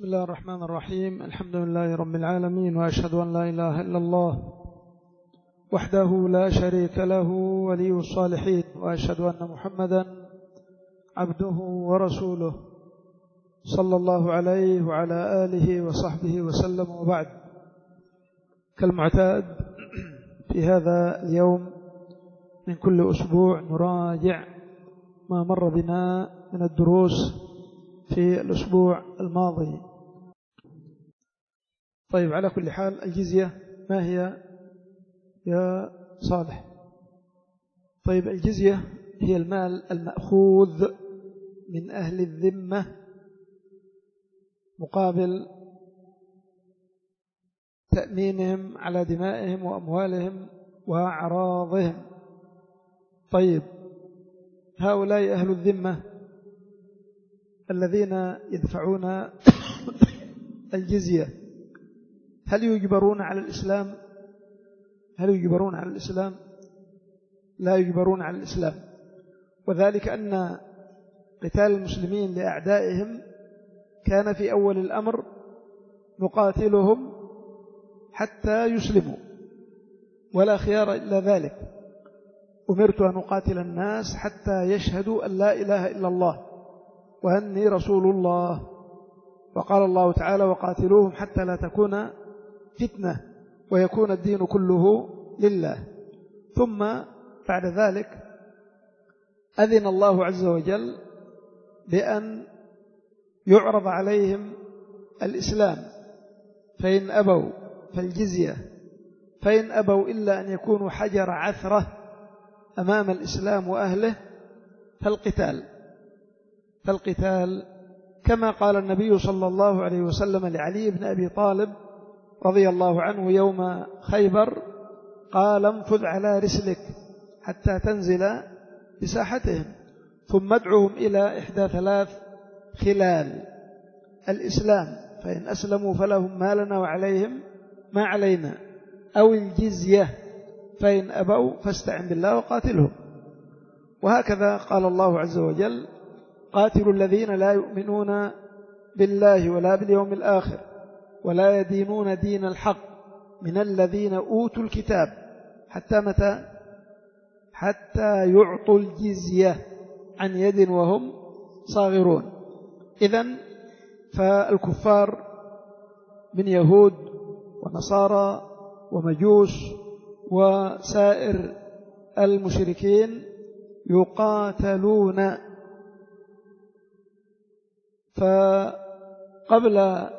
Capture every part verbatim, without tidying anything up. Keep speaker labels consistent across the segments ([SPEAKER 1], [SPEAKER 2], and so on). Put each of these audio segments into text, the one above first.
[SPEAKER 1] بسم الله الرحمن الرحيم. الحمد لله رب العالمين، وأشهد أن لا إله إلا الله وحده لا شريك له ولي الصالحين، وأشهد أن محمدا عبده ورسوله صلى الله عليه وعلى آله وصحبه وسلم. وبعد، كالمعتاد في هذا اليوم من كل أسبوع نراجع ما مر بنا من الدروس في الأسبوع الماضي. طيب، على كل حال، الجزية ما هي يا صالح؟ طيب، الجزية هي المال المأخوذ من أهل الذمة مقابل تأمينهم على دمائهم وأموالهم وأعراضهم. طيب، هؤلاء أهل الذمة الذين يدفعون الجزية هل يجبرون على الإسلام؟ هل يجبرون على الإسلام؟ لا يجبرون على الإسلام، وذلك أن قتال المسلمين لأعدائهم كان في أول الأمر نقاتلهم حتى يسلموا، ولا خيار إلا ذلك. أمرت أن أقاتل الناس حتى يشهدوا أن لا إله إلا الله وأني رسول الله. وقال الله تعالى: وقاتلوهم حتى لا تكون فتنة ويكون الدين كله لله. ثم بعد ذلك أذن الله عز وجل بأن يعرض عليهم الإسلام، فإن أبوا فالجزية، فإن أبوا إلا أن يكونوا حجر عثرة أمام الإسلام وأهله فالقتال فالقتال كما قال النبي صلى الله عليه وسلم لعلي بن أبي طالب رضي الله عنه يوم خيبر، قال: انفذ على رسلك حتى تنزل بساحتهم، ثم ادعهم إلى إحدى ثلاث خلال: الإسلام فإن أسلموا فلهم ما لنا وعليهم ما علينا، أو الجزية فإن أبوا فاستعن بالله وقاتلهم. وهكذا قال الله عز وجل: قاتلوا الذين لا يؤمنون بالله ولا باليوم الآخر ولا يدينون دين الحق من الذين أوتوا الكتاب حتى متى؟ حتى يعطوا الجزية عن يد وهم صاغرون. إذن فالكفار من يهود ونصارى ومجوس وسائر المشركين يقاتلون، فقبل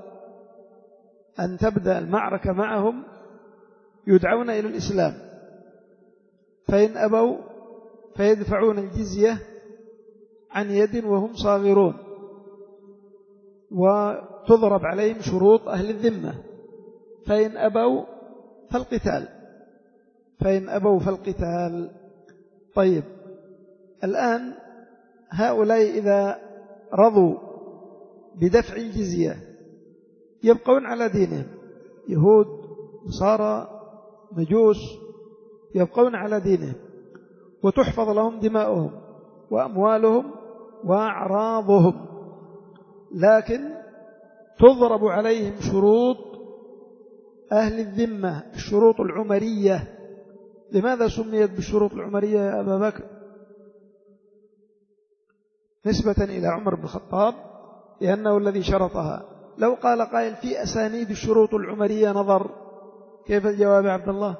[SPEAKER 1] أن تبدأ المعركة معهم يدعون إلى الإسلام، فإن أبوا فيدفعون الجزية عن يد وهم صاغرون، وتضرب عليهم شروط أهل الذمة، فإن أبوا فالقتال فإن أبوا فالقتال طيب، الآن هؤلاء إذا رضوا بدفع الجزية يبقون على دينهم، يهود نصارى مجوس يبقون على دينهم، وتحفظ لهم دماؤهم وأموالهم وأعراضهم، لكن تضرب عليهم شروط أهل الذمة، الشروط العمرية. لماذا سميت بالشروط العمرية يا أبا بكر؟ نسبة إلى عمر بن الخطاب، لأنه الذي شرطها. لو قال قائل: في أسانيد الشروط العمرية نظر، كيف الجواب يا عبد الله؟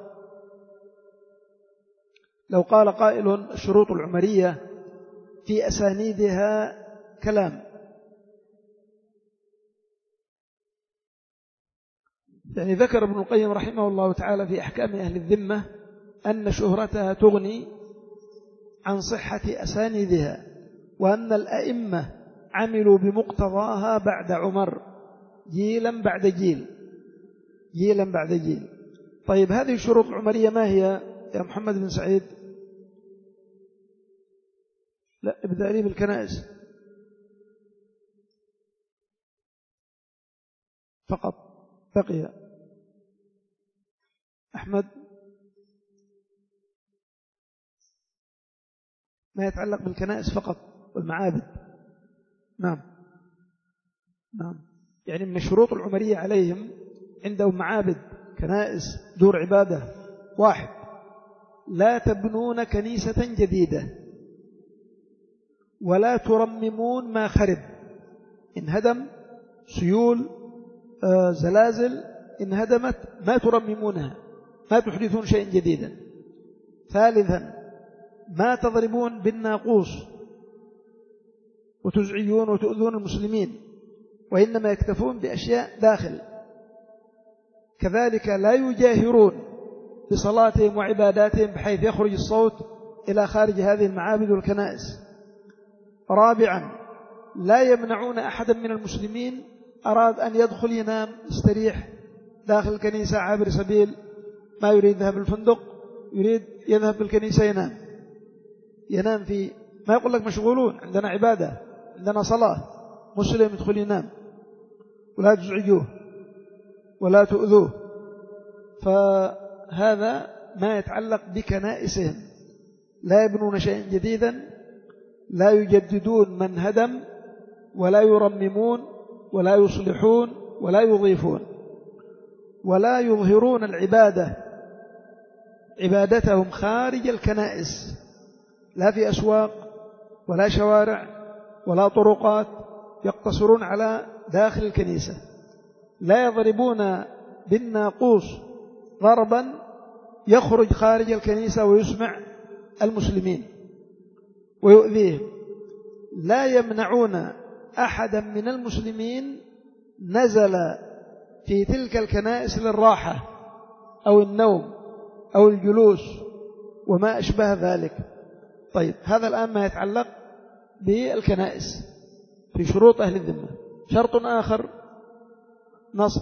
[SPEAKER 1] لو قال قائل: الشروط العمرية في أسانيدها كلام، يعني ذكر ابن القيم رحمه الله تعالى في أحكام أهل الذمة أن شهرتها تغني عن صحة أسانيدها، وأن الأئمة عملوا بمقتضاها بعد عمر جيلا بعد جيل جيلا بعد جيل. طيب، هذه الشروط العمرية ما هي يا محمد بن سعيد؟ لا، ابدأ لي بالكنائس فقط. بقي أحمد ما يتعلق بالكنائس فقط والمعابد. نعم نعم يعني من الشروط العمرية عليهم عندهم معابد كنائس دور عبادة. واحد، لا تبنون كنيسة جديدة ولا ترممون ما خرب، انهدم، سيول، آه، زلازل انهدمت، ما ترممونها، ما تحدثون شيء جديدا. ثالثا، ما تضربون بالناقوس وتزعجون وتؤذون المسلمين، وإنما يكتفون بأشياء داخل. كذلك لا يجاهرون بصلاتهم وعباداتهم بحيث يخرج الصوت إلى خارج هذه المعابد والكنائس. رابعا، لا يمنعون أحدا من المسلمين أراد أن يدخل ينام يستريح داخل الكنيسة عابر سبيل، ما يريد يذهب الفندق، يريد يذهب بالكنيسة ينام ينام في، ما يقول لك مشغولون، عندنا عبادة، عندنا صلاة، مسلم يدخل ينام، ولا تزعجوه ولا تؤذوه. فهذا ما يتعلق بكنائسهم، لا يبنون شيئا جديدا، لا يجددون من هدم، ولا يرممون ولا يصلحون ولا يضيفون، ولا يظهرون العبادة عبادتهم خارج الكنائس، لا في أسواق ولا شوارع ولا طرقات، يقتصرون على داخل الكنيسة. لا يضربون بالناقوس ضربا يخرج خارج الكنيسة ويسمع المسلمين ويؤذيهم. لا يمنعون أحدا من المسلمين نزل في تلك الكنائس للراحة أو النوم أو الجلوس وما أشبه ذلك. طيب، هذا الآن ما يتعلق بالكنائس في شروط أهل الذمة. شرط آخر نصب،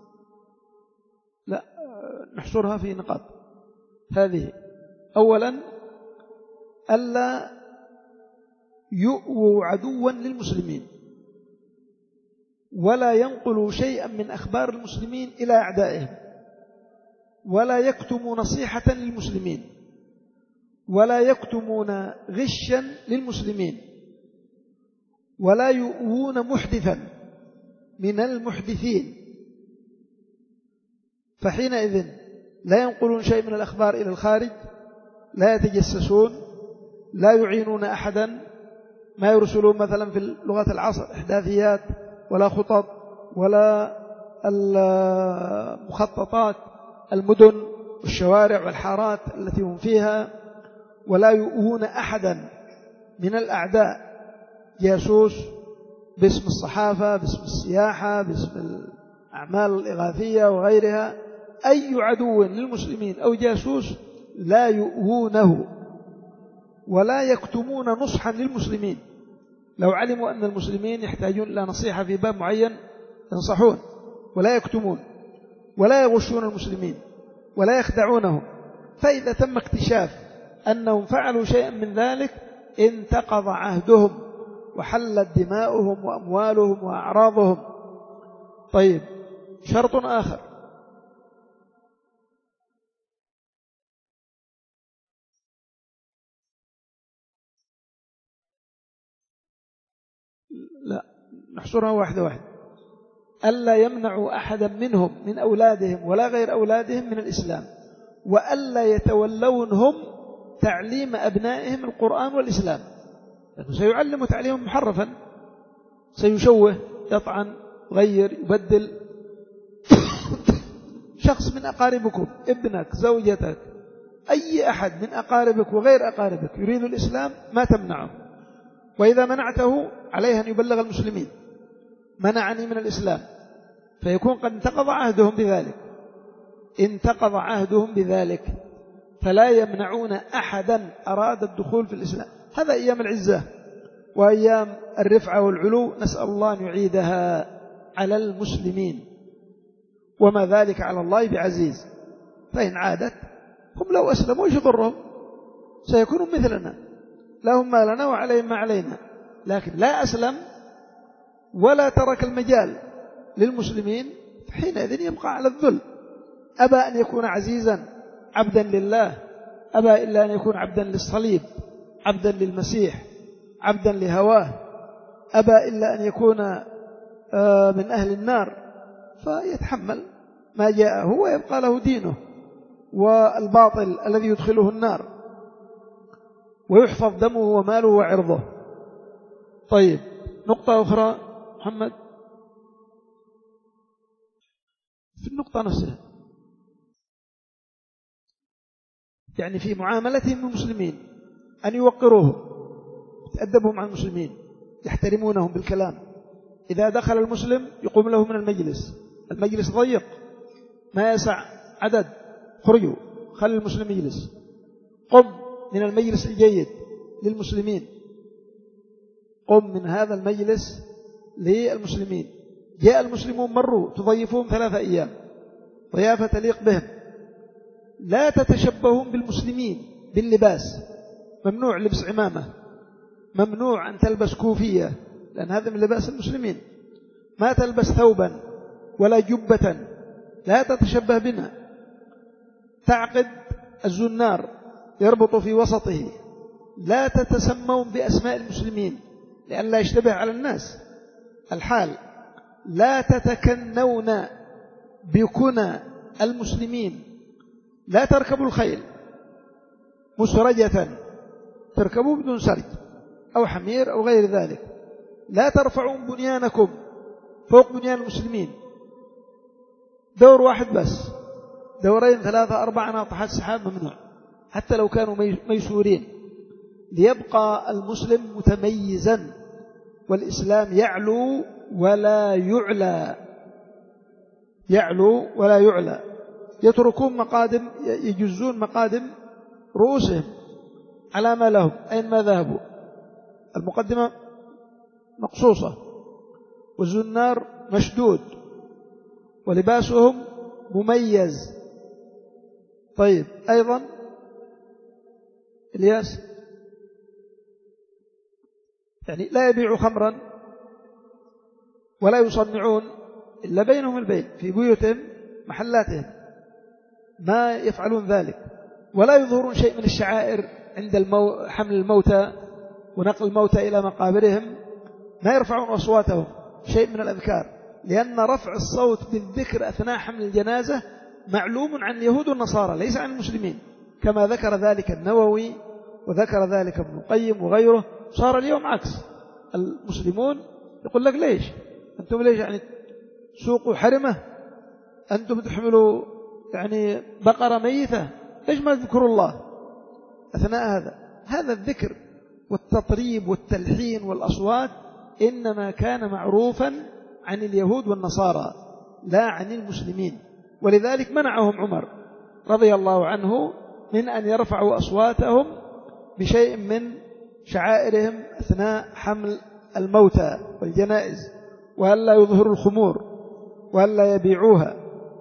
[SPEAKER 1] لا نحصرها في نقاط هذه. أولا، ألا يؤووا عدوا للمسلمين، ولا ينقلوا شيئا من أخبار المسلمين إلى أعدائهم، ولا يكتموا نصيحة للمسلمين، ولا يكتمون غشا للمسلمين، ولا يؤوون محدثا من المحدثين. فحينئذ لا ينقلون شيء من الأخبار إلى الخارج، لا يتجسسون، لا يعينون أحدا، ما يرسلون مثلا في لغة العصر إحداثيات ولا خطط ولا المخططات المدن والشوارع والحارات التي هم فيها، ولا يؤوون أحدا من الأعداء، جاسوس باسم الصحافة، باسم السياحة، باسم الأعمال الإغاثية وغيرها، أي عدو للمسلمين أو جاسوس لا يؤوونه، ولا يكتمون نصحا للمسلمين. لو علموا أن المسلمين يحتاجون إلى نصيحة في باب معين ينصحون، ولا يكتمون، ولا يغشون المسلمين، ولا يخدعونهم. فإذا تم اكتشاف أنهم فعلوا شيئا من ذلك انتقض عهدهم وحلت دماؤهم وأموالهم وأعراضهم. طيب، شرط آخر، لا نحصرها واحدة واحدة. ألا يمنعوا أحدا منهم من أولادهم ولا غير أولادهم من الإسلام، وألا يتولونهم تعليم أبنائهم القرآن والإسلام، لأنه سيعلم تعليما محرفا، سيشوه، يطعن، يغير، يبدل. شخص من أقاربكم، ابنك، زوجتك، أي أحد من أقاربك وغير أقاربك يريد الإسلام ما تمنعه، وإذا منعته عليه أن يبلغ المسلمين منعني من الإسلام، فيكون قد انتقض عهدهم بذلك انتقض عهدهم بذلك فلا يمنعون أحدا أراد الدخول في الإسلام. هذا أيام العزة وأيام الرفعة والعلو، نسأل الله أن يعيدها على المسلمين، وما ذلك على الله بعزيز. فإن عادت هم لو أسلموا ايش يضرهم؟ سيكونوا مثلنا، لهم ما لنا وعليهم ما علينا. لكن لا أسلم ولا ترك المجال للمسلمين، حينئذ يبقى على الذل. أبى أن يكون عزيزا عبدا لله، أبى إلا أن يكون عبدا للصليب، عبدا للمسيح، عبدا لهواه، أبى إلا أن يكون من أهل النار فيتحمل ما جاءه ويبقى له دينه والباطل الذي يدخله النار ويحفظ دمه وماله وعرضه. طيب نقطة أخرى محمد في النقطة نفسها، يعني في معاملتهم المسلمين أن يوقروهم يتأدبوا مع المسلمين يحترمونهم بالكلام. إذا دخل المسلم يقوم له من المجلس، المجلس ضيق ما يسع عدد، خرجوا خلي المسلم يجلس، قم من المجلس الجيد للمسلمين، قم من هذا المجلس للمسلمين. جاء المسلمون مروا تضيفون ثلاثة أيام ضيافة تليق بهم. لا تتشبهون بالمسلمين باللباس، ممنوع لبس عمامة، ممنوع أن تلبس كوفية لأن هذا من لباس المسلمين، ما تلبس ثوبا ولا جبة، لا تتشبه بنا. تعقد الزنار يربط في وسطه، لا تتسمون بأسماء المسلمين لأن لا يشتبه على الناس الحال. لا تتكنون بكنى المسلمين، لا تركبوا الخيل مسرجة، تركبوا بدون سرج أو حمير أو غير ذلك. لا ترفعون بنيانكم فوق بنيان المسلمين، دور واحد بس، دورين ثلاثة أربعة ناطحات سحاب ممنوع حتى لو كانوا ميسورين، ليبقى المسلم متميزا والإسلام يعلو ولا يعلى، يعلو ولا يعلى. يتركون مقادم، يجزون مقادم رؤوسهم على ما لهم أين ما ذهبوا، المقدمة مقصوصة والزنار مشدود ولباسهم مميز. طيب أيضا الياس يعني لا يبيعوا خمرا ولا يصنعون إلا بينهم البين في بيوتهم محلاتهم، ما يفعلون ذلك. ولا يظهرون شيء من الشعائر عند المو... حمل الموتى ونقل الموتى إلى مقابرهم، ما يرفعون أصواتهم شيء من الأذكار، لأن رفع الصوت بالذكر أثناء حمل الجنازة معلوم عن اليهود والنصارى ليس عن المسلمين، كما ذكر ذلك النووي وذكر ذلك ابن القيم وغيره. صار اليوم عكس، المسلمون يقول لك ليش أنتم ليش يعني سوقوا حرمة، أنتم تحملوا يعني بقرة ميتة، ليش ما تذكروا الله أثناء هذا؟ هذا الذكر والتطريب والتلحين والأصوات إنما كان معروفا عن اليهود والنصارى لا عن المسلمين، ولذلك منعهم عمر رضي الله عنه من أن يرفعوا أصواتهم بشيء من شعائرهم أثناء حمل الموتى والجنائز، وألا يظهروا الخمور وألا يبيعوها،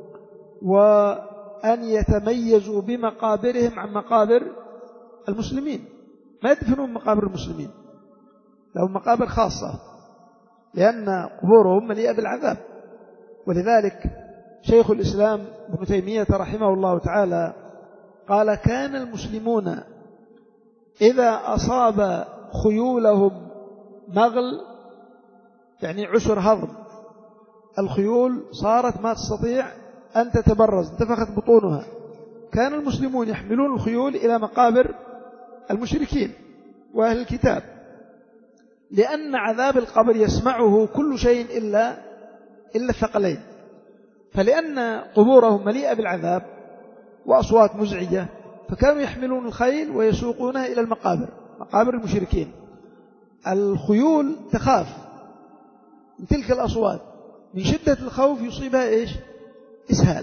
[SPEAKER 1] وأن يتميزوا بمقابرهم عن مقابر المسلمين، ما يدفنون مقابر المسلمين، لهم مقابر خاصة لأن قبورهم مليئة بالعذاب. ولذلك شيخ الإسلام ابن تيمية رحمه الله تعالى قال: كان المسلمون إذا أصاب خيولهم مغل، يعني عسر هضم، الخيول صارت ما تستطيع أن تتبرز، انتفخت بطونها، كان المسلمون يحملون الخيول إلى مقابر المشركين وأهل الكتاب، لأن عذاب القبر يسمعه كل شيء إلا إلا الثقلين، فلأن قبورهم مليئة بالعذاب وأصوات مزعجة، فكانوا يحملون الخيل ويسوقونها إلى المقابر، مقابر المشركين. الخيول تخاف من تلك الأصوات، من شدة الخوف يصيبها إيش؟ إسهال،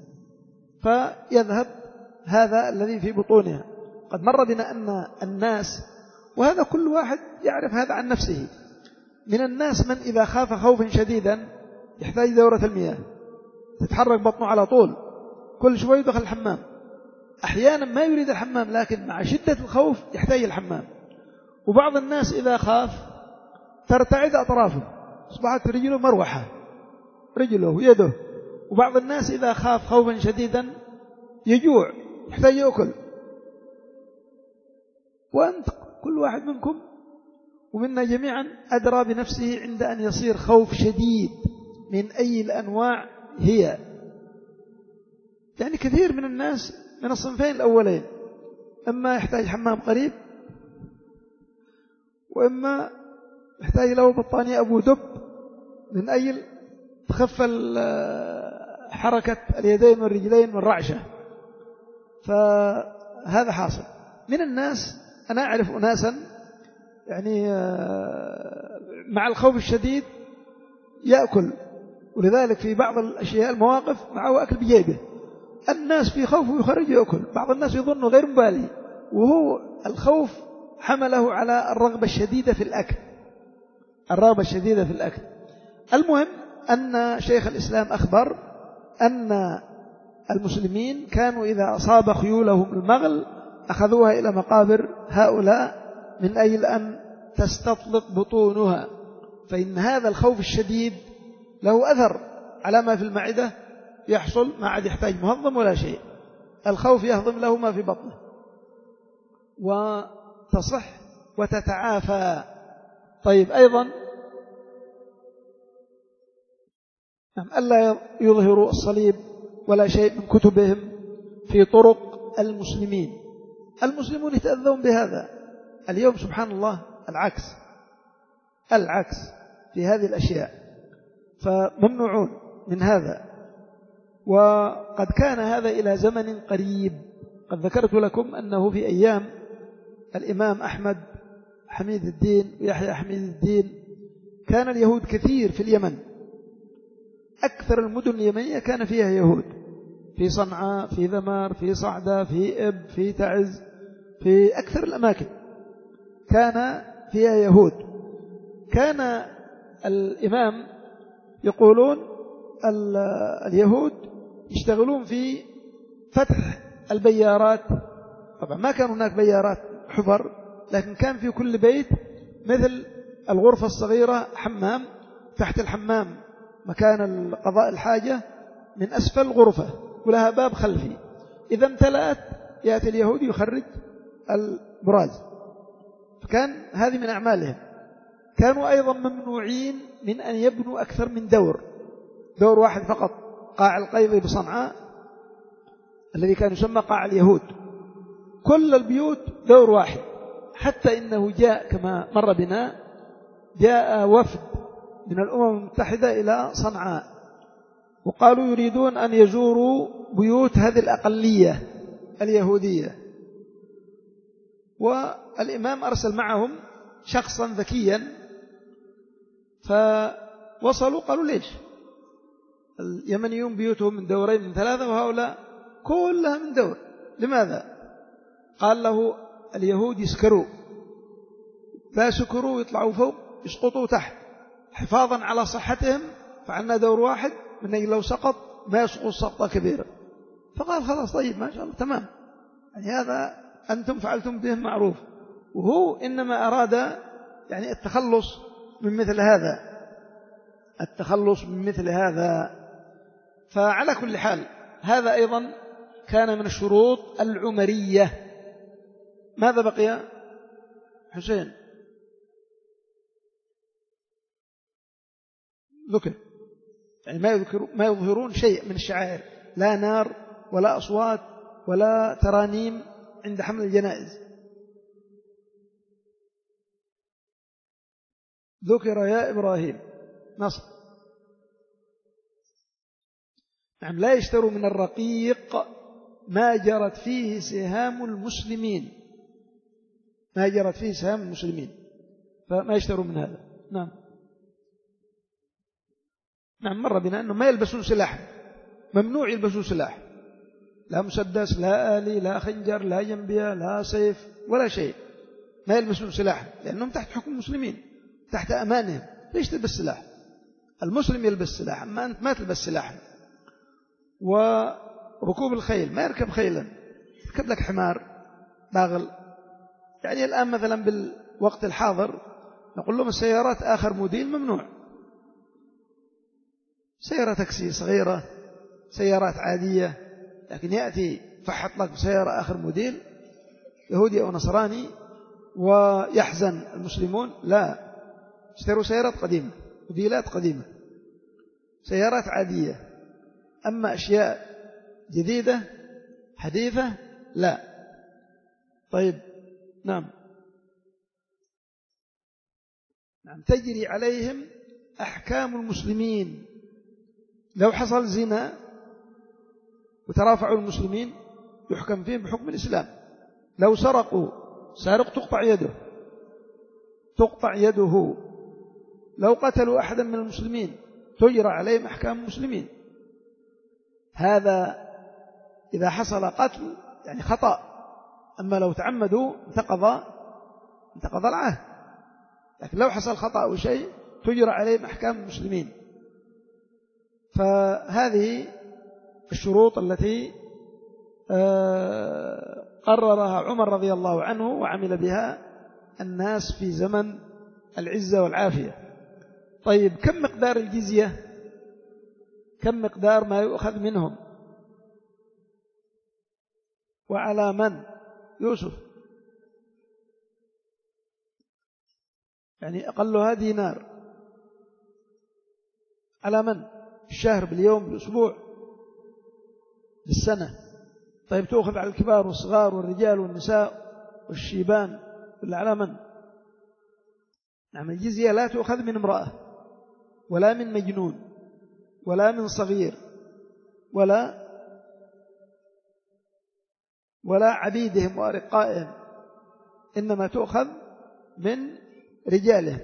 [SPEAKER 1] فيذهب هذا الذي في بطونها. قد مر بنا أن الناس، وهذا كل واحد يعرف هذا عن نفسه، من الناس من إذا خاف خوفا شديدا يحتاج دورة المياه، تتحرك بطنه على طول، كل شوي يدخل الحمام، أحيانا ما يريد الحمام لكن مع شدة الخوف يحتاج الحمام. وبعض الناس إذا خاف ترتعد أطرافه، أصبحت رجله مروحة، رجله ويده. وبعض الناس إذا خاف خوفا شديدا يجوع، يحتاج يأكل. وأنت كل واحد منكم ومنا جميعا أدرى بنفسه عند أن يصير خوف شديد من أي الأنواع هي. يعني كثير من الناس من الصنفين الأولين، إما يحتاج حمام قريب، وإما يحتاج له بطانية أبو دب من أجل تخفل حركة اليدين والرجلين والرعشة. فهذا حاصل من الناس. أنا أعرف أناسا يعني مع الخوف الشديد يأكل، ولذلك في بعض الأشياء المواقف معه أكل بجيبه. الناس في خوف ويخرج يأكل، بعض الناس يظنه غير مبالي، وهو الخوف حمله على الرغبة الشديدة في الأكل، الرغبة الشديدة في الأكل. المهم أن شيخ الإسلام أخبر أن المسلمين كانوا إذا أصاب خيولهم المغل أخذوها إلى مقابر هؤلاء من أجل أن تستطلق بطونها، فإن هذا الخوف الشديد له أثر على ما في المعدة يحصل، ما عاد يحتاج مهضم ولا شيء، الخوف يهضم له ما في بطنه وتصح وتتعافى. طيب أيضا ألا يظهروا الصليب ولا شيء من كتبهم في طرق المسلمين. المسلمون يتأذون بهذا اليوم سبحان الله، العكس العكس في هذه الأشياء، فممنوعون من هذا. وقد كان هذا إلى زمن قريب. قد ذكرت لكم أنه في أيام الإمام أحمد حميد الدين ويحيى حميد الدين كان اليهود كثير في اليمن، أكثر المدن اليمنية كان فيها يهود، في صنعاء، في ذمار، في صعدة، في إب، في تعز، في أكثر الأماكن كان فيها يهود. كان الإمام يقولون اليهود يشتغلون في فتح البيارات. طبعا ما كان هناك بيارات حفر، لكن كان في كل بيت مثل الغرفة الصغيرة حمام، تحت الحمام مكان قضاء الحاجة، من أسفل غرفة ولها باب خلفي، إذا امتلأت يأتي اليهود يخرج البراز. فكان هذه من أعمالهم. كانوا أيضا ممنوعين من أن يبنوا أكثر من دور، دور واحد فقط. قاع القيضي بصنعاء الذي كان يسمى قاع اليهود، كل البيوت دور واحد، حتى إنه جاء كما مر بنا، جاء وفد من الأمم المتحدة إلى صنعاء وقالوا يريدون أن يزوروا بيوت هذه الأقلية اليهودية، والإمام أرسل معهم شخصا ذكيا، فوصلوا قالوا ليش اليمنيون بيوتهم من دورين من ثلاثة وهؤلاء كلها من دور، لماذا؟ قال له اليهود يسكروا، لا سكروا يطلعوا فوق يسقطوا تحت حفاظا على صحتهم، فعلنا دور واحد من أجل لو سقط ما يسقط سقطة كبيرة. فقال خلاص طيب ما شاء الله تمام، يعني هذا أنتم فعلتم بهم معروف. وهو إنما أراد يعني التخلص من مثل هذا، التخلص من مثل هذا. فعلى كل حال هذا أيضا كان من الشروط العمرية. ماذا بقي حسين؟ ذكر يعني ما يذكر ما يظهرون شيء من الشعائر، لا نار ولا أصوات ولا ترانيم عند حمل الجنائز. ذكر يا إبراهيم نص. نعم، لا يشتروا من الرقيق ما جرت فيه سهام المسلمين، ما جرت فيه سهام المسلمين، فما يشتروا من هذا. نعم نعم مر بنا أنه ما يلبسون سلاح، ممنوع يلبسوا سلاح، لا مسدس لا آلي لا خنجر لا جنبية لا سيف ولا شيء، ما يلبسون سلاح لأنهم تحت حكم المسلمين، تحت أمانهم. ليش تلبس سلاح؟ المسلم يلبس سلاح، أما أنت ما تلبس سلاح. وركوب الخيل، ما يركب خيلا، يركب لك حمار باغل. يعني الآن مثلا بالوقت الحاضر نقول لهم السيارات آخر موديل ممنوع، سيارة تاكسي صغيرة، سيارات عادية، لكن يأتي فحط لك سيارة آخر موديل يهودي أو نصراني ويحزن المسلمون؟ لا، اشتروا سيارات قديمة، موديلات قديمة، سيارات عادية. أما أشياء جديدة حديثة لا. طيب نعم نعم تجري عليهم أحكام المسلمين. لو حصل زنا وترافعوا المسلمين يحكم فيهم بحكم الإسلام. لو سرقوا، سارق تقطع يده، تقطع يده. لو قتلوا أحدا من المسلمين تجرى عليهم أحكام المسلمين. هذا إذا حصل قتل يعني خطأ، أما لو تعمدوا انتقض انتقض العهد. لكن لو حصل خطأ أو شيء تجرى عليهم أحكام المسلمين. فهذه الشروط التي قررها عمر رضي الله عنه وعمل بها الناس في زمن العزة والعافية. طيب كم مقدار الجزية؟ كم مقدار ما يؤخذ منهم وعلى من؟ يوسف يعني أقلها دينار. على من؟ بالشهر، باليوم، بالأسبوع، بالسنة. طيب تأخذ على الكبار والصغار والرجال والنساء والشيبان ولا على من؟ نعم الجزية لا تأخذ من امرأة ولا من مجنون ولا من صغير ولا ولا عبيدهم وأرقائهم، إنما تؤخذ من رجالهم.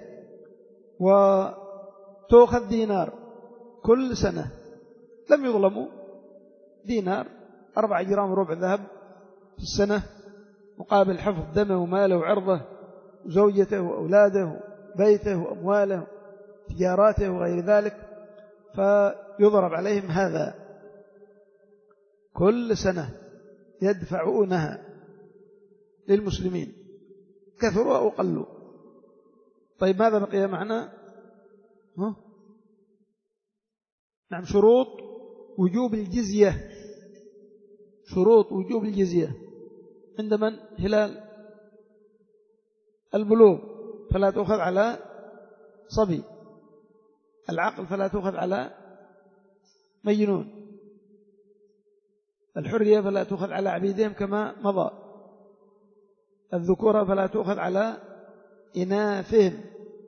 [SPEAKER 1] وتأخذ دينار كل سنة، لم يظلموا، دينار أربع جرام وربع ذهب في السنة مقابل حفظ دمه وماله وعرضه وزوجته وأولاده وبيته وأمواله تجاراته وغير ذلك، فيضرب عليهم هذا كل سنة يدفعونها للمسلمين كثروا أو قلوا. طيب ماذا بقي معنا؟ ها؟ نعم شروط وجوب الجزية. شروط وجوب الجزية عند من؟ هلال البلوغ فلا تأخذ على صبي، العقل فلا تأخذ على مجنون، الحرية فلا تأخذ على عبيدهم كما مضى، الذكورة فلا تأخذ على إناثهم،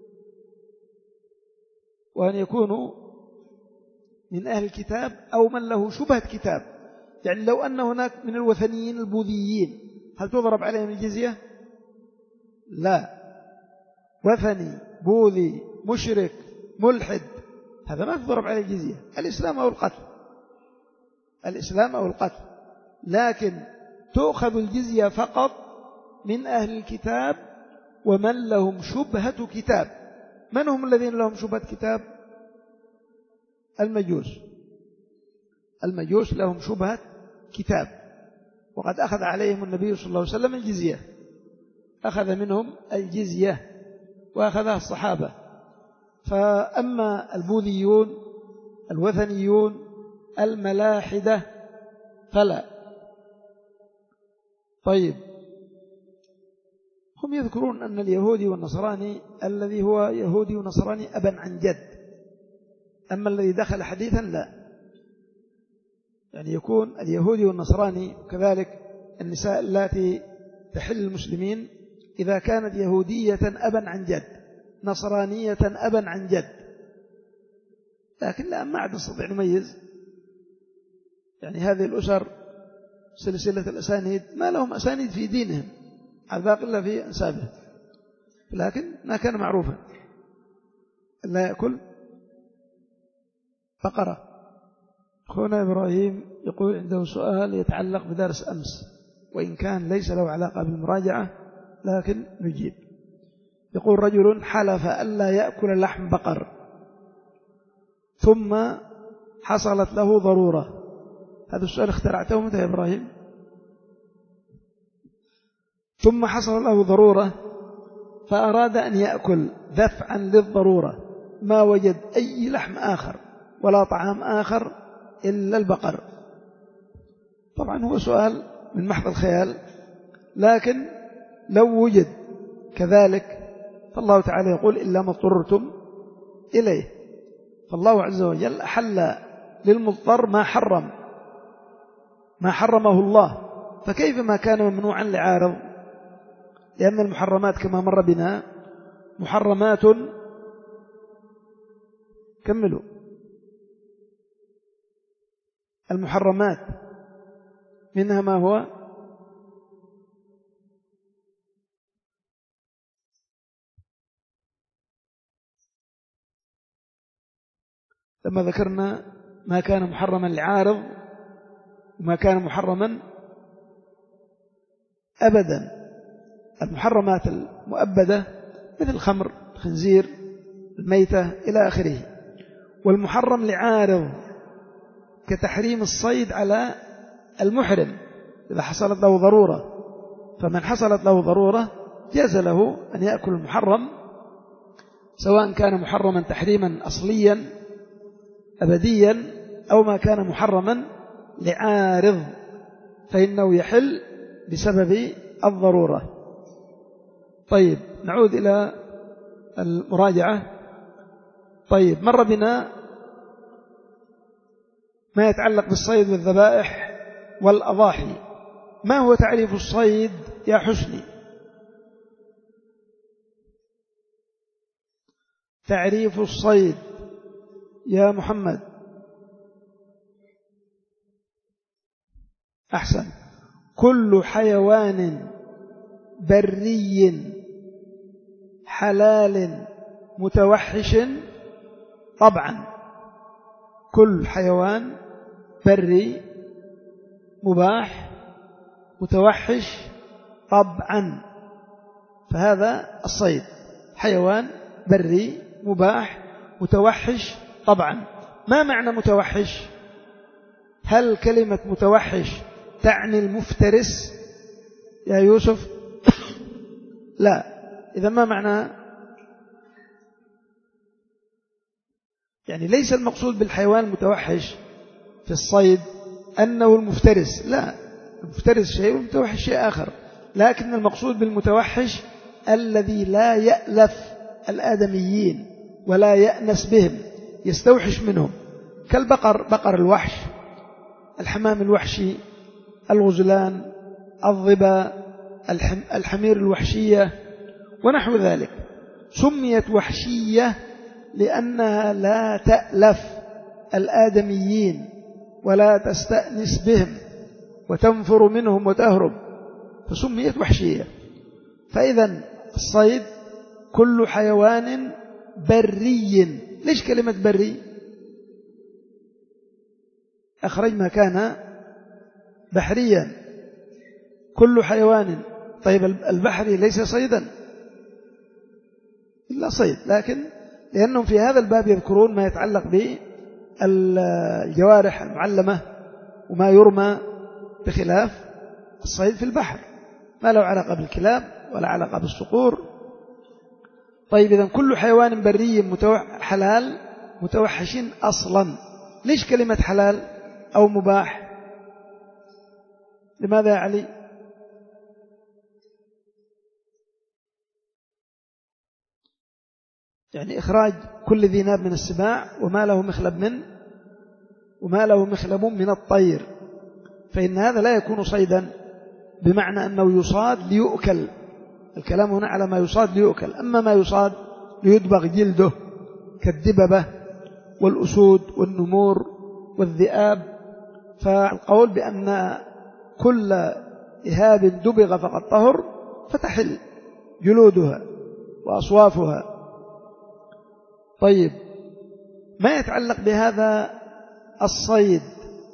[SPEAKER 1] وأن يكونوا من أهل الكتاب أو من له شبهة كتاب. يعني لو أن هناك من الوثنيين البوذيين هل تضرب عليهم الجزية؟ لا. وثني، بوذي، مشرك، ملحد، هذا ما تضرب عليه الجزية. الإسلام أو القتل، الإسلام أو القتل. لكن تؤخذ الجزية فقط من أهل الكتاب ومن لهم شبهة كتاب. من هم الذين لهم شبهة كتاب؟ المجوس. المجوس لهم شبهة كتاب، وقد أخذ عليهم النبي صلى الله عليه وسلم الجزية، أخذ منهم الجزية وأخذها الصحابة. فأما البوذيون الوثنيون الملاحدة فلا. طيب هم يذكرون أن اليهودي والنصراني الذي هو يهودي ونصراني أبا عن جد، أما الذي دخل حديثا لا. يعني يكون اليهودي والنصراني وكذلك النساء التي تحل المسلمين إذا كانت يهودية أبا عن جد، نصرانية أبا عن جد، لكن لا ما عاد نستطيع نميز. يعني هذه الأسر سلسلة الأسانيد ما لهم أسانيد في دينهم على باقي إلا في أنسابه، لكن ما كان معروفا لا يأكل بقرة. أخونا إبراهيم يقول عنده سؤال يتعلق بدرس أمس وإن كان ليس له علاقة بالمراجعة لكن نجيب. يقول رجل حلف ألا يأكل لحم بقر ثم حصلت له ضرورة. هذا السؤال اخترعته متى يا إبراهيم؟ ثم حصل له ضرورة فأراد أن يأكل دفعا للضرورة، ما وجد أي لحم آخر ولا طعام آخر إلا البقر. طبعا هو سؤال من محض الخيال، لكن لو وجد كذلك فالله تعالى يقول إلا ما اضطررتم إليه. فالله عز وجل أحل للمضطر ما حرم ما حرمه الله، فكيف ما كان ممنوعا لعارض؟ لأن المحرمات كما مر بنا محرمات، كملوا، المحرمات منها ما هو لما ذكرنا ما كان محرما لعارض وما كان محرما أبدا. المحرمات المؤبدة مثل الخمر، الخنزير، الميتة إلى آخره. والمحرم لعارض كتحريم الصيد على المحرم إذا حصلت له ضرورة، فمن حصلت له ضرورة جاز له أن يأكل المحرم، سواء كان محرما تحريما أصليا أبديا أو ما كان محرما لعارض، فإنه يحل بسبب الضرورة. طيب نعود إلى المراجعة. طيب مر بنا ما يتعلق بالصيد والذبائح والأضاحي. ما هو تعريف الصيد يا حسني؟ تعريف الصيد يا محمد. أحسن. كل حيوان بري حلال متوحش طبعا. كل حيوان بري مباح متوحش طبعا، فهذا الصيد حيوان بري مباح متوحش طبعا. ما معنى متوحش؟ هل كلمة متوحش تعني المفترس يا يوسف؟ لا. إذا ما معنى؟ يعني ليس المقصود بالحيوان المتوحش في الصيد أنه المفترس، لا، المفترس شيء والمتوحش شيء آخر، لكن المقصود بالمتوحش الذي لا يألف الآدميين ولا يأنس بهم، يستوحش منهم، كالبقر، بقر الوحش، الحمام الوحشي، الغزلان، الظبا، الحمير الوحشية ونحو ذلك. سميت وحشية لأنها لا تألف الآدميين ولا تستأنس بهم وتنفر منهم وتهرب، فسميت وحشية. فإذا الصيد كل حيوان بري. ليش كلمة بري؟ أخرج ما كان بحريا. كل حيوان. طيب البحري ليس صيدا إلا صيد، لكن لأنهم في هذا الباب يذكرون ما يتعلق بالجوارح المعلمة وما يرمى، بخلاف الصيد في البحر ما له علاقة بالكلاب ولا علاقة بالصقور. طيب إذن كل حيوان بري متوح حلال متوحشين أصلا. ليش كلمة حلال أو مباح؟ لماذا يا علي؟ يعني إخراج كل ذي ناب من السباع وما له مخلب من وما له مخلب من الطير، فإن هذا لا يكون صيدا بمعنى أنه يصاد ليؤكل. الكلام هنا على ما يصاد ليؤكل، أما ما يصاد ليدبغ جلده كالدببة والأسود والنمور والذئاب، فالقول بأن كل إهاب دبغ فقد طهر فتحل جلودها وأصوافها. طيب ما يتعلق بهذا الصيد،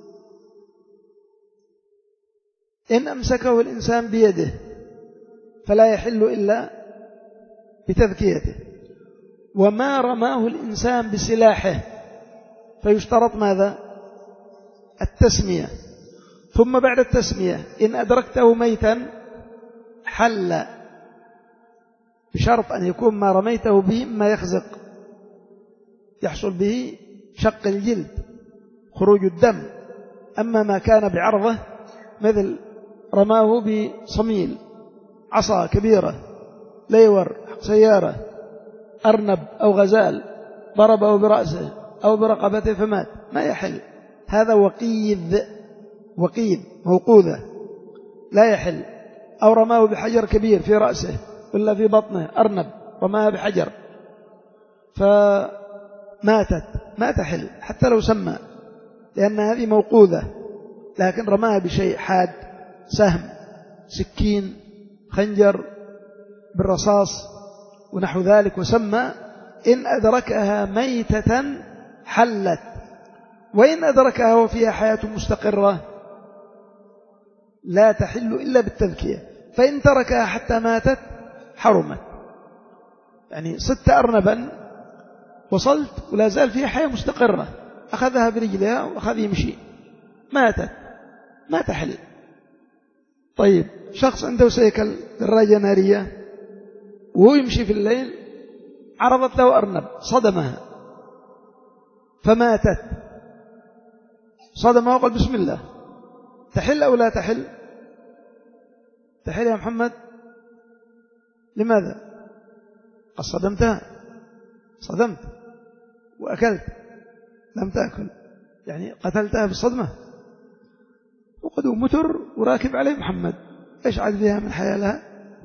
[SPEAKER 1] إن أمسكه الإنسان بيده فلا يحل إلا بتذكيته، وما رماه الإنسان بسلاحه فيشترط ماذا؟ التسمية. ثم بعد التسمية إن أدركته ميتا حل، بشرط أن يكون ما رميته به ما يخزق يحصل به شق الجلد خروج الدم. أما ما كان بعرضه مثل رماه بصميل عصا كبيرة ليور سيارة أرنب أو غزال ضربه برأسه أو برقبته فمات ما يحل. هذا وقيذ وقيذ موقوذة لا يحل. أو رماه بحجر كبير في رأسه ولا في بطنه أرنب رماها بحجر فماتت ما تحل حتى لو سمى، لأن هذه موقوذة، لكن رماها بشيء حاد سهم سكين خنجر بالرصاص ونحو ذلك وسمى، إن أدركها ميتة حلت، وإن أدركها وفيها حياة مستقرة لا تحل إلا بالتذكية. فإن تركها حتى ماتت حرمت. يعني صدت أرنبا وصلت ولا زال فيها حياة مستقرة، أخذها برجلها وأخذ يمشي ماتت ما تحل. طيب شخص عنده سيكل دراجة نارية وهو يمشي في الليل عرضت له أرنب صدمها فماتت، صدمها وقال بسم الله، تحل أو لا تحل؟ تحل يا محمد. لماذا؟ قد صدمتها، صدمت وأكلت لم تأكل، يعني قتلتها بالصدمة. وقد متر وراكب عليه محمد، إيش عاد فيها من حياة لها؟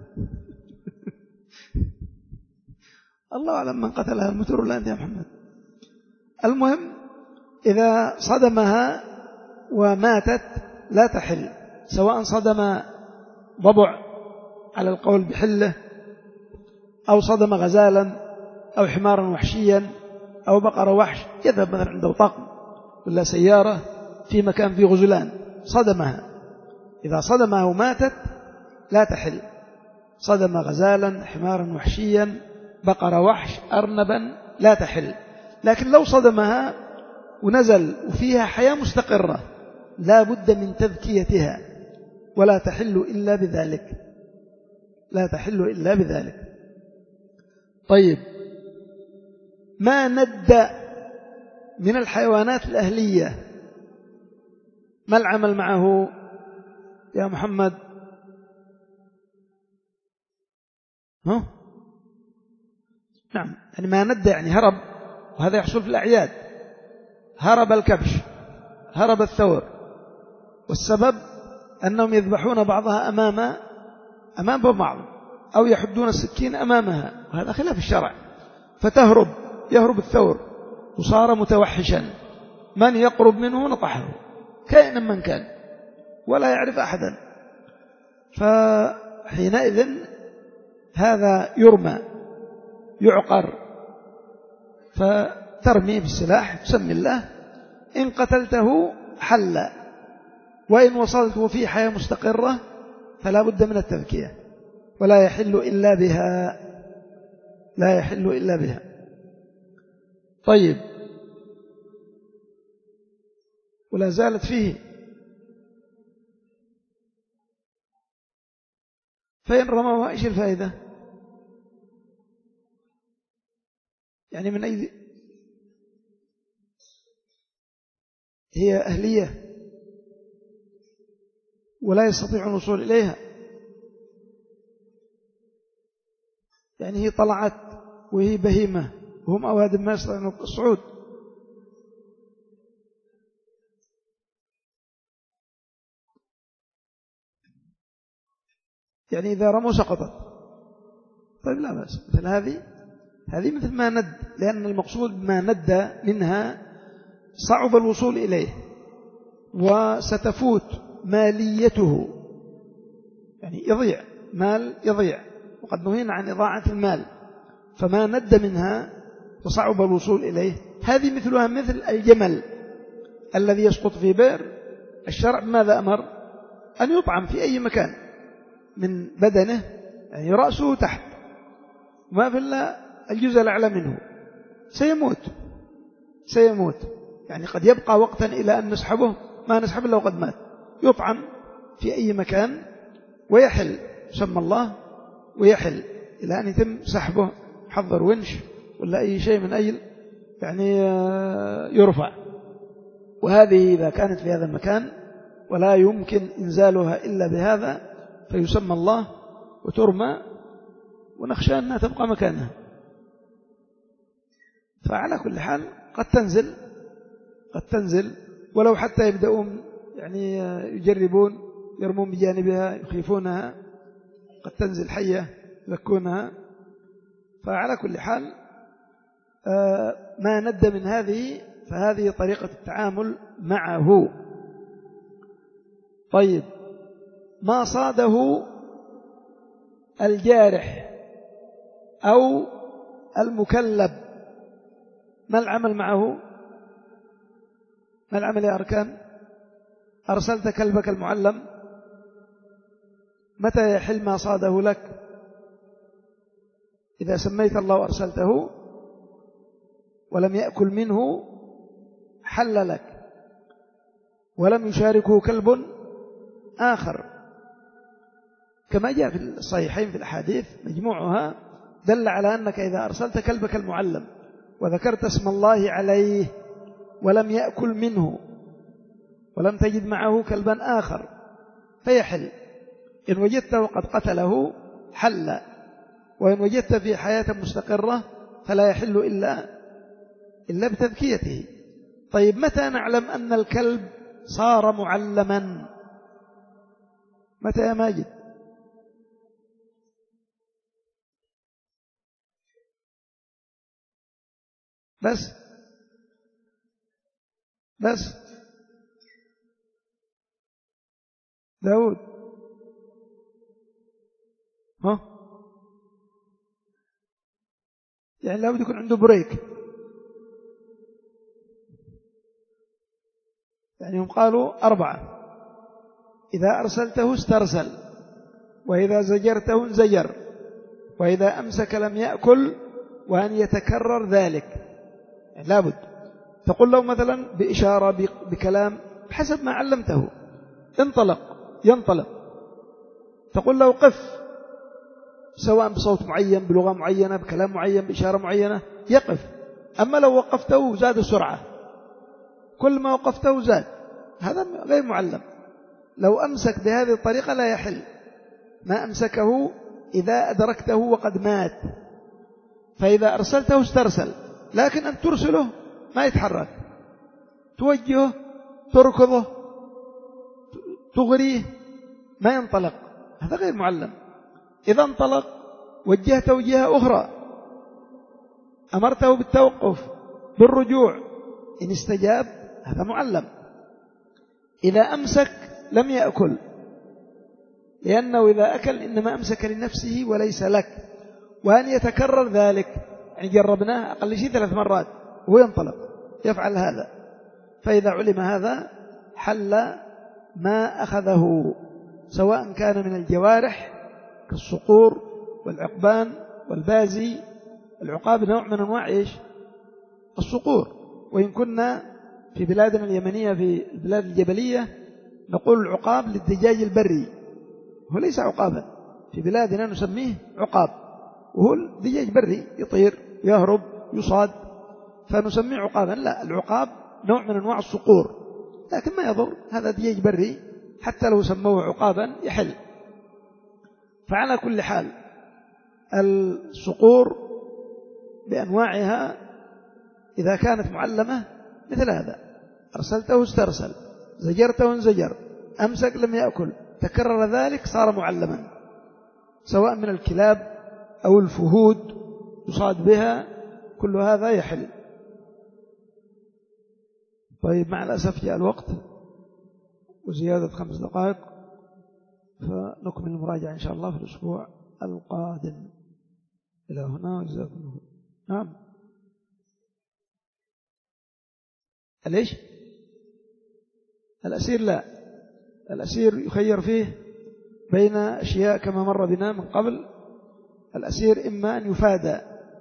[SPEAKER 1] الله أعلم من قتلها المتر ولا أنت يا محمد. المهم إذا صدمها وماتت لا تحل، سواء صدم ضبع على القول بحله أو صدم غزالا أو حمارا وحشيا أو بقر وحش يذهب مثلا عنده طقم ولا سيارة في مكان فيه غزلان صدمها، إذا صدمها وماتت لا تحل. صدم غزالا حمارا وحشيا بقر وحش أرنبا لا تحل. لكن لو صدمها ونزل وفيها حياة مستقرة لا بد من تذكيتها ولا تحل إلا بذلك، لا تحل إلا بذلك. طيب ما ند من الحيوانات الأهلية ما العمل معه يا محمد؟ ها؟ نعم، يعني ما ند يعني هرب، وهذا يحصل في الأعياد. هرب الكبش، هرب الثور، والسبب أنهم يذبحون بعضها أمام أمام بعض أو يحدون السكين أمامها، وهذا خلاف الشرع. فتهرب، يهرب الثور وصار متوحشا، من يقرب منه نطحه كائنا من كان ولا يعرف أحدا. فحينئذ هذا يرمى يعقر، فترمي بالسلاح تسمي الله، إن قتلته حل، وإن وصلته في حياة مستقرة فلا بد من التذكية ولا يحل إلا بها، لا يحل إلا بها. طيب ولا زالت فيه، فإن رموها إيش الفائدة؟ يعني من أي هي أهلية ولا يستطيع الوصول إليها، يعني هي طلعت وهي بهيمة وهم أوادم ما يستطيعون الصعود. يعني إذا رموا سقطت. طيب لا بأس، مثل هذه هذه مثل ما ند، لأن المقصود ما ند منها صعب الوصول إليه وستفوت ماليته، يعني يضيع مال يضيع، وقد نهينا عن إضاعة المال، فما ند منها وصعب الوصول إليه. هذه مثلها مثل الجمل الذي يسقط في بئر، الشرع ماذا أمر؟ أن يطعم في أي مكان من بدنه، يعني رأسه تحت ما في إلا الجزء الأعلى منه، سيموت سيموت يعني قد يبقى وقتا إلى أن نسحبه، ما نسحب إلا وقد مات. يطعم في أي مكان ويحل، يسمى الله ويحل إلى أن يتم سحبه، حضر ونش ولا أي شيء من أجل يعني يرفع. وهذه إذا كانت في هذا المكان ولا يمكن إنزالها إلا بهذا فيسمى الله وترمى ونخشى أنها تبقى مكانها. فعلى كل حال قد تنزل قد تنزل ولو حتى يبدأون يعني يجربون يرمون بجانبها يخيفونها، قد تنزل حية يذكونها. فعلى كل حال ما ند من هذه فهذه طريقة التعامل معه. طيب، ما صاده الجارح أو المكلب ما العمل معه؟ ما العمل يا أركان؟ أرسلت كلبك المعلم، متى يحل ما صاده لك؟ إذا سميت الله وأرسلته ولم يأكل منه حل لك، ولم يشاركه كلب آخر، كما جاء في الصحيحين في الأحاديث مجموعها دل على أنك إذا أرسلت كلبك المعلم وذكرت اسم الله عليه ولم يأكل منه ولم تجد معه كلبا آخر فيحل. إن وجدته قد قتله حل، وإن وجدت في حياة مستقرة فلا يحل إلا إلا بتذكيته. طيب، متى نعلم أن الكلب صار معلما؟ متى يا ماجد؟ بس بس داود، ها يعني لابد يكون عنده بريك. يعني هم قالوا أربعة: إذا أرسلته استرسل، وإذا زجرته انزجر، وإذا أمسك لم يأكل، وأن يتكرر ذلك. يعني لابد تقول له مثلا بإشارة بكلام حسب ما علمته، انطلق ينطلق، تقول له قف، سواء بصوت معين بلغة معينة بكلام معين بإشارة معينة يقف. أما لو وقفته زاد سرعة، كل ما وقفته زاد، هذا غير معلم. لو أمسك بهذه الطريقة لا يحل. ما أمسكه إذا أدركته وقد مات، فإذا أرسلته استرسل، لكن أن ترسله ما يتحرك، توجهه تركضه تغريه ما ينطلق، هذا غير معلم. إذا انطلق وجهته وجهة أخرى، أمرته بالتوقف بالرجوع، إن استجاب هذا معلم. إذا أمسك لم يأكل، لأنه إذا أكل إنما أمسك لنفسه وليس لك. وأن يتكرر ذلك، يعني جربناه أقل شيء ثلاث مرات وينطلق يفعل هذا، فإذا علم هذا حل ما أخذه، سواء كان من الجوارح كالصقور والعقبان والبازي. العقاب نوع من أنواع إيش؟ الصقور. وإن كنا في بلادنا اليمنية في البلاد الجبلية نقول العقاب للدجاج البري، هو ليس عقابا، في بلادنا نسميه عقاب، وهو الدجاج بري يطير يهرب يصاد فنسميه عقابا. لا، العقاب نوع من أنواع الصقور، لكن ما يضر، هذا دجاج بري حتى لو سموه عقابا يحل. فعلى كل حال الصقور بأنواعها إذا كانت معلمة مثل هذا: أرسلته استرسل، زجرته انزجر، أمسك لم يأكل، تكرر ذلك صار معلما، سواء من الكلاب أو الفهود يصاد بها، كل هذا يحل. طيب، مع الأسف جاء الوقت وزيادة خمس دقائق، فنكمل المراجعة إن شاء الله في الأسبوع القادم. إلى هنا وجزاكم الله. نعم. ليش؟ الأسير لا، الأسير يخير فيه بين أشياء كما مر بنا من قبل. الأسير إما أن يفادى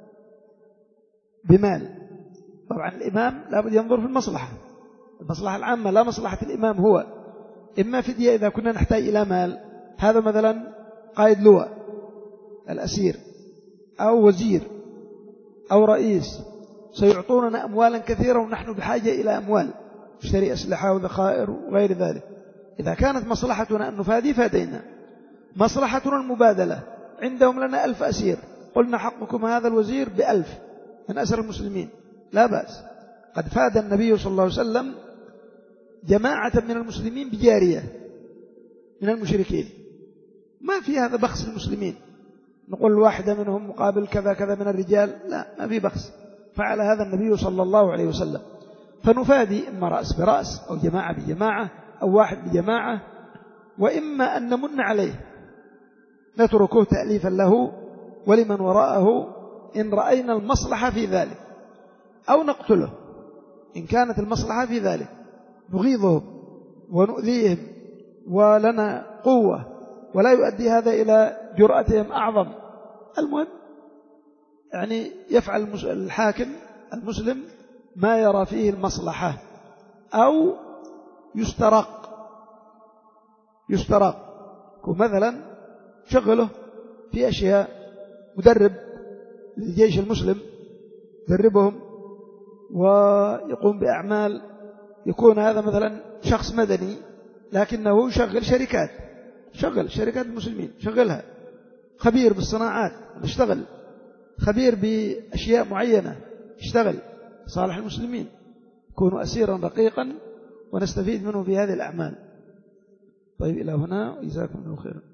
[SPEAKER 1] بمال، طبعا الإمام لابد ينظر في المصلحة، المصلحة العامة لا مصلحة الإمام هو. إما فدية إذا كنا نحتاج إلى مال، هذا مثلا قائد لواء الأسير أو وزير أو رئيس سيعطوننا أموالا كثيرة ونحن بحاجة إلى أموال نشتري أسلحة وذخائر وغير ذلك. إذا كانت مصلحتنا أن نفادي فادينا، مصلحتنا المبادلة، عندهم لنا ألف أسير قلنا حقكم هذا الوزير بألف من أسر المسلمين لا بأس. قد فاد النبي صلى الله عليه وسلم جماعة من المسلمين بجارية من المشركين، ما في هذا بخس المسلمين، نقول واحدة منهم مقابل كذا كذا من الرجال، لا، ما في بخس. فعل هذا النبي صلى الله عليه وسلم. فنفادي إما رأس برأس أو جماعة بجماعة أو واحد بجماعة، وإما أن نمن عليه نتركه تأليفا له ولمن وراءه إن رأينا المصلحة في ذلك، أو نقتله إن كانت المصلحة في ذلك، نغيظهم ونؤذيهم ولنا قوة ولا يؤدي هذا إلى جرأتهم أعظم. المهم يعني يفعل الحاكم المسلم ما يرى فيه المصلحة، أو يسترق يسترق مثلا شغله في أشياء، مدرب للجيش المسلم يدربهم ويقوم بأعمال، يكون هذا مثلا شخص مدني لكنه يشغل شركات، شغل شركات المسلمين، شغلها خبير بالصناعات يشتغل، خبير بأشياء معينة يشتغل صالح المسلمين، يكون أسيرا رقيقا ونستفيد منه في هذه الأعمال. طيب إلى هنا، وجزاكم الله خيرا.